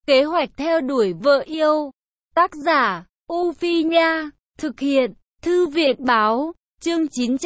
Kế hoạch theo đuổi vợ yêu. Tác giả, U Phi Nha. Thực hiện, Thư viện Báo. Chương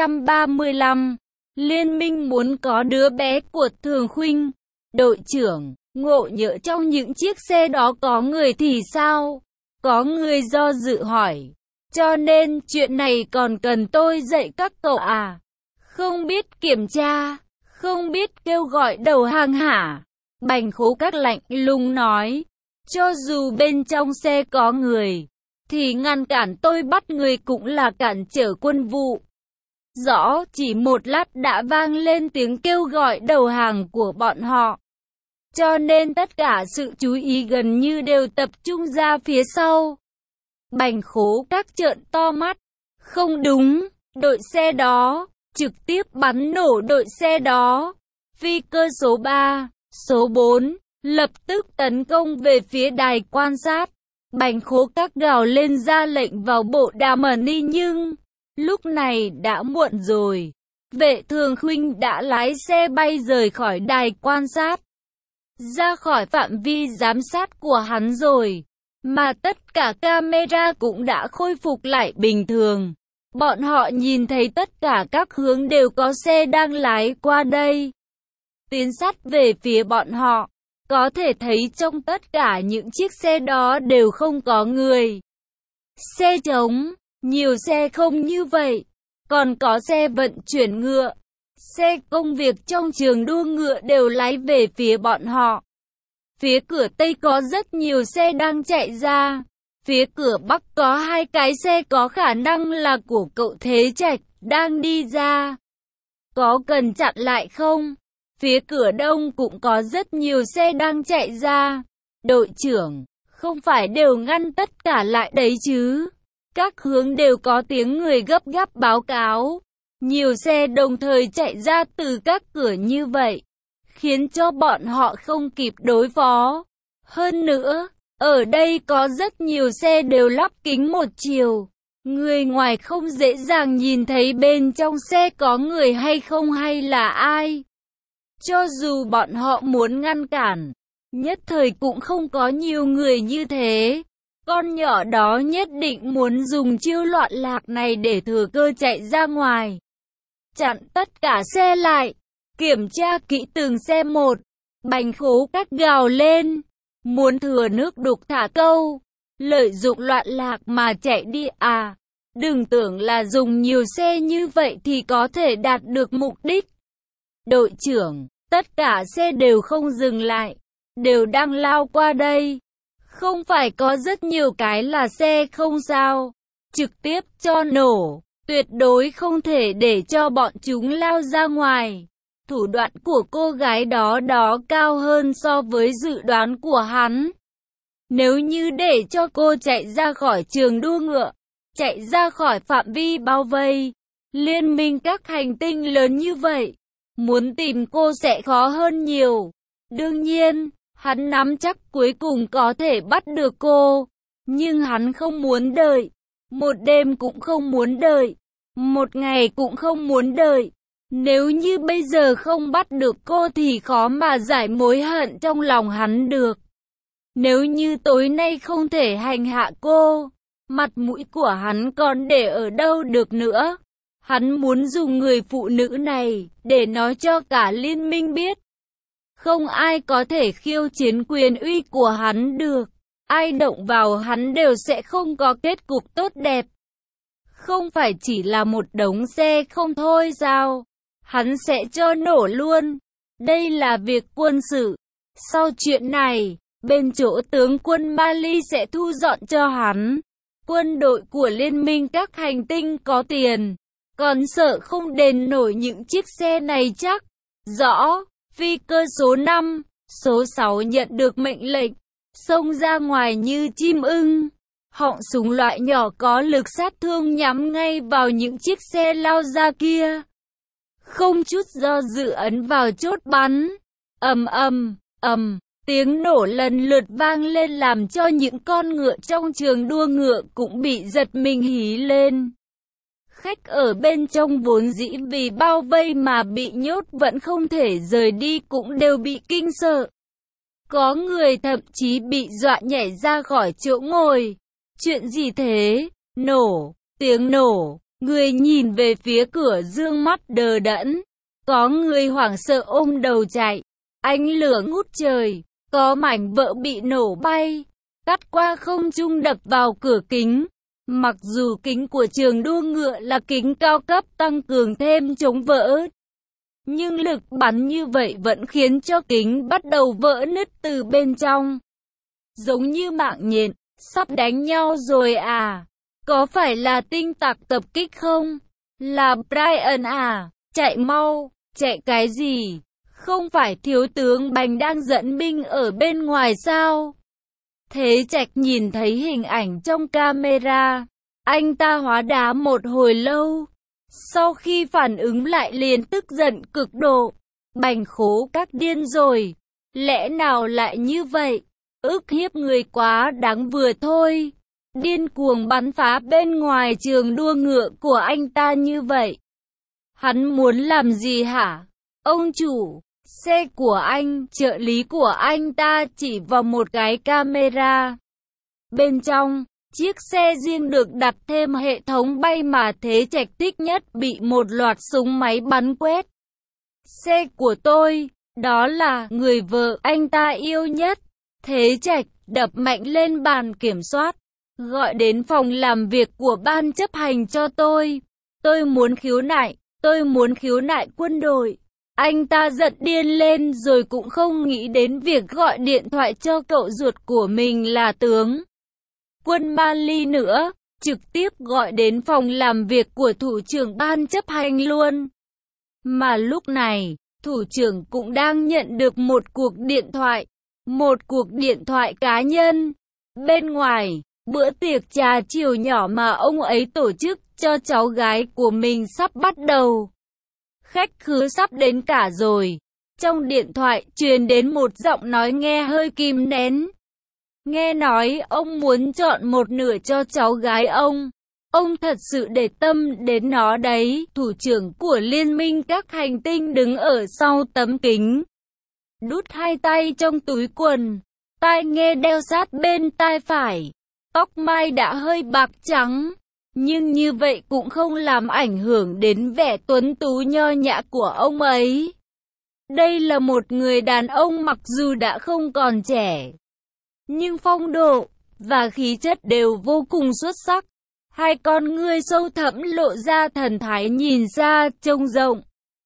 935. Liên minh muốn có đứa bé của Thường Khuynh. Đội trưởng, ngộ nhỡ trong những chiếc xe đó có người thì sao? Có người do dự hỏi. Cho nên chuyện này còn cần tôi dạy các cậu à? Không biết kiểm tra, không biết kêu gọi đầu hàng hả? Bành Khố Các lạnh lùng nói. Cho dù bên trong xe có người, thì ngăn cản tôi bắt người cũng là cản trở quân vụ. Rõ, chỉ một lát đã vang lên tiếng kêu gọi đầu hàng của bọn họ. Cho nên tất cả sự chú ý gần như đều tập trung ra phía sau. Bành Khố Các trợn to mắt. Không đúng, đội xe đó, trực tiếp bắn nổ đội xe đó. Phi cơ số 3, số 4, lập tức tấn công về phía đài quan sát. Bành Khố Các gào lên ra lệnh vào bộ đàm ẩn đi nhưng lúc này đã muộn rồi. Vệ Thường Khuynh đã lái xe bay rời khỏi đài quan sát, ra khỏi phạm vi giám sát của hắn rồi. Mà tất cả camera cũng đã khôi phục lại bình thường. Bọn họ nhìn thấy tất cả các hướng đều có xe đang lái qua đây, tiến sát về phía bọn họ. Có thể thấy trong tất cả những chiếc xe đó đều không có người. Xe trống, nhiều xe không như vậy. Còn có xe vận chuyển ngựa, xe công việc trong trường đua ngựa đều lái về phía bọn họ. Phía cửa Tây có rất nhiều xe đang chạy ra. Phía cửa Bắc có hai cái xe có khả năng là của cậu Thế Trạch đang đi ra. Có cần chặn lại không? Phía cửa Đông cũng có rất nhiều xe đang chạy ra. Đội trưởng, không phải đều ngăn tất cả lại đấy chứ? Các hướng đều có tiếng người gấp gáp báo cáo. Nhiều xe đồng thời chạy ra từ các cửa như vậy, khiến cho bọn họ không kịp đối phó. Hơn nữa, ở đây có rất nhiều xe đều lắp kính một chiều. Người ngoài không dễ dàng nhìn thấy bên trong xe có người hay không hay là ai. Cho dù bọn họ muốn ngăn cản, nhất thời cũng không có nhiều người như thế. Con nhỏ đó nhất định muốn dùng chiêu loạn lạc này để thừa cơ chạy ra ngoài. Chặn tất cả xe lại, kiểm tra kỹ từng xe một. Bành Khố Các gào lên. Muốn thừa nước đục thả câu, lợi dụng loạn lạc mà chạy đi à? Đừng tưởng là dùng nhiều xe như vậy thì có thể đạt được mục đích. Đội trưởng, tất cả xe đều không dừng lại, đều đang lao qua đây. Không phải có rất nhiều cái là xe không sao, trực tiếp cho nổ, tuyệt đối không thể để cho bọn chúng lao ra ngoài. Thủ đoạn của cô gái đó cao hơn so với dự đoán của hắn. Nếu như để cho cô chạy ra khỏi trường đua ngựa, chạy ra khỏi phạm vi bao vây, liên minh các hành tinh lớn như vậy, muốn tìm cô sẽ khó hơn nhiều. Đương nhiên, hắn nắm chắc cuối cùng có thể bắt được cô, nhưng hắn không muốn đợi. Một đêm cũng không muốn đợi, một ngày cũng không muốn đợi. Nếu như bây giờ không bắt được cô thì khó mà giải mối hận trong lòng hắn được. Nếu như tối nay không thể hành hạ cô, mặt mũi của hắn còn để ở đâu được nữa. Hắn muốn dùng người phụ nữ này để nói cho cả liên minh biết. Không ai có thể khiêu chiến quyền uy của hắn được. Ai động vào hắn đều sẽ không có kết cục tốt đẹp. Không phải chỉ là một đống xe không thôi sao? Hắn sẽ cho nổ luôn. Đây là việc quân sự. Sau chuyện này, bên chỗ tướng quân Mali sẽ thu dọn cho hắn. Quân đội của liên minh các hành tinh có tiền, còn sợ không đền nổi những chiếc xe này chắc. Rõ, phi cơ số 5, số 6 nhận được mệnh lệnh, xông ra ngoài như chim ưng. Họng súng loại nhỏ có lực sát thương nhắm ngay vào những chiếc xe lao ra kia. Không chút do dự ấn vào chốt bắn. Ầm ầm, ầm, tiếng nổ lần lượt vang lên làm cho những con ngựa trong trường đua ngựa cũng bị giật mình hí lên. Khách ở bên trong vốn dĩ vì bao vây mà bị nhốt vẫn không thể rời đi cũng đều bị kinh sợ. Có người thậm chí bị dọa nhảy ra khỏi chỗ ngồi. Chuyện gì thế? Nổ, tiếng nổ, người nhìn về phía cửa dương mắt đờ đẫn. Có người hoảng sợ ôm đầu chạy. Ánh lửa ngút trời, có mảnh vỡ bị nổ bay, cắt qua không trung đập vào cửa kính. Mặc dù kính của trường đua ngựa là kính cao cấp tăng cường thêm chống vỡ, nhưng lực bắn như vậy vẫn khiến cho kính bắt đầu vỡ nứt từ bên trong. Giống như mạng nhện, sắp đánh nhau rồi à? Có phải là tinh tặc tập kích không? Là Brian à? Chạy mau, chạy cái gì? Không phải thiếu tướng Bành đang dẫn binh ở bên ngoài sao? Thế Trạch nhìn thấy hình ảnh trong camera. Anh ta hóa đá một hồi lâu. Sau khi phản ứng lại liền tức giận cực độ. Bành khố các điên rồi. Lẽ nào lại như vậy? Ức hiếp người quá đáng vừa thôi. Điên cuồng bắn phá bên ngoài trường đua ngựa của anh ta như vậy. Hắn muốn làm gì hả? Ông chủ, xe của anh, trợ lý của anh ta chỉ vào một cái camera. Bên trong, chiếc xe riêng được đặt thêm hệ thống bay mà Thế Trạch thích nhất bị một loạt súng máy bắn quét. Xe của tôi, đó là người vợ anh ta yêu nhất. Thế Trạch đập mạnh lên bàn kiểm soát, gọi đến phòng làm việc của ban chấp hành cho tôi. Tôi muốn khiếu nại quân đội. Anh ta giận điên lên rồi cũng không nghĩ đến việc gọi điện thoại cho cậu ruột của mình là tướng quân Mali nữa, trực tiếp gọi đến phòng làm việc của thủ trưởng ban chấp hành luôn. Mà lúc này, thủ trưởng cũng đang nhận được một cuộc điện thoại cá nhân. Bên ngoài, bữa tiệc trà chiều nhỏ mà ông ấy tổ chức cho cháu gái của mình sắp bắt đầu. Khách khứa sắp đến cả rồi. Trong điện thoại truyền đến một giọng nói nghe hơi kìm nén. Nghe nói ông muốn chọn một nửa cho cháu gái ông. Ông thật sự để tâm đến nó đấy. Thủ trưởng của Liên minh các hành tinh đứng ở sau tấm kính, đút hai tay trong túi quần, tai nghe đeo sát bên tai phải. Tóc mai đã hơi bạc trắng, nhưng như vậy cũng không làm ảnh hưởng đến vẻ tuấn tú nho nhã của ông ấy. Đây là một người đàn ông mặc dù đã không còn trẻ, nhưng phong độ và khí chất đều vô cùng xuất sắc. Hai con ngươi sâu thẳm lộ ra thần thái nhìn ra trông rộng.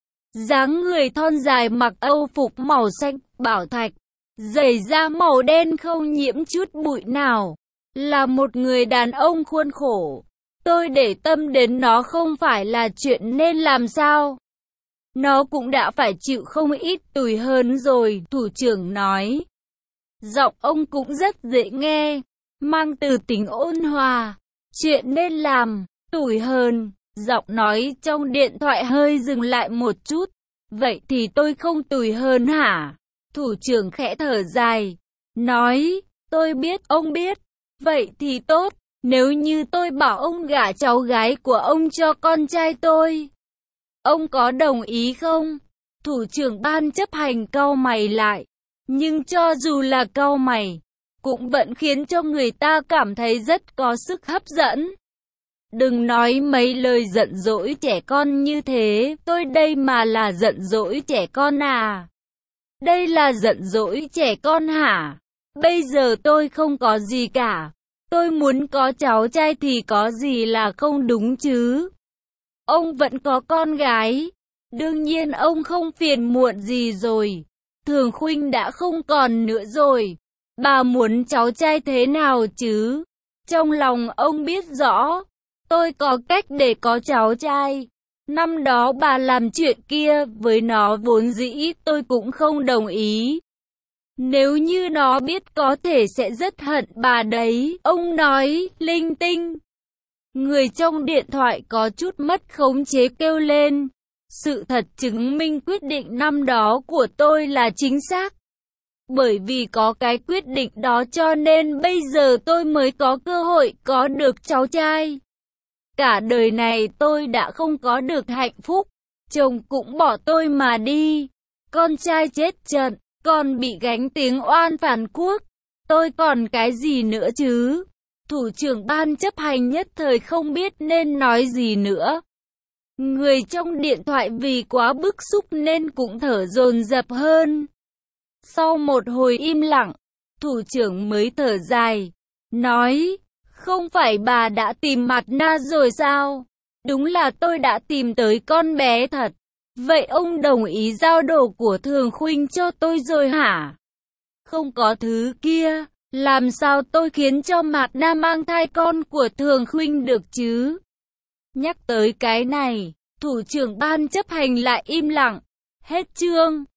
Dáng người thon dài mặc âu phục màu xanh bảo thạch, giày da màu đen không nhiễm chút bụi nào. Là một người đàn ông khuôn khổ. Tôi để tâm đến nó không phải là chuyện nên làm sao. Nó cũng đã phải chịu không ít tủi hờn rồi, thủ trưởng nói. Giọng ông cũng rất dễ nghe, mang từ tính ôn hòa. Chuyện nên làm, tủi hờn. Giọng nói trong điện thoại hơi dừng lại một chút. Vậy thì tôi không tủi hờn hả? Thủ trưởng khẽ thở dài, nói, tôi biết, ông biết. Vậy thì tốt, nếu như tôi bảo ông gả cháu gái của ông cho con trai tôi, ông có đồng ý không? Thủ trưởng ban chấp hành cau mày lại, nhưng cho dù là cau mày, cũng vẫn khiến cho người ta cảm thấy rất có sức hấp dẫn. Đừng nói mấy lời giận dỗi trẻ con như thế, tôi đây mà là giận dỗi trẻ con à? Đây là giận dỗi trẻ con hả? Bây giờ tôi không có gì cả. Tôi muốn có cháu trai thì có gì là không đúng chứ? Ông vẫn có con gái. Đương nhiên ông không phiền muộn gì rồi. Thường Khuynh đã không còn nữa rồi. Bà muốn cháu trai thế nào chứ? Trong lòng ông biết rõ, tôi có cách để có cháu trai. Năm đó bà làm chuyện kia với nó vốn dĩ tôi cũng không đồng ý. Nếu như nó biết có thể sẽ rất hận bà đấy, ông nói, linh tinh. Người trong điện thoại có chút mất khống chế kêu lên. Sự thật chứng minh quyết định năm đó của tôi là chính xác. Bởi vì có cái quyết định đó cho nên bây giờ tôi mới có cơ hội có được cháu trai. Cả đời này tôi đã không có được hạnh phúc. Chồng cũng bỏ tôi mà đi. Con trai chết trận. còn bị gánh tiếng oan phản quốc. Tôi còn cái gì nữa chứ? Thủ trưởng ban chấp hành nhất thời không biết nên nói gì nữa. Người trong điện thoại vì quá bức xúc nên cũng thở dồn dập hơn. Sau một hồi im lặng, thủ trưởng mới thở dài, nói, không phải bà đã tìm mặt na rồi sao? Đúng là tôi đã tìm tới con bé thật. Vậy ông đồng ý giao đồ của Thường Khuynh cho tôi rồi hả? Không có thứ kia, làm sao tôi khiến cho Mạt Na mang thai con của Thường Khuynh được chứ? Nhắc tới cái này, thủ trưởng ban chấp hành lại im lặng. Hết chương.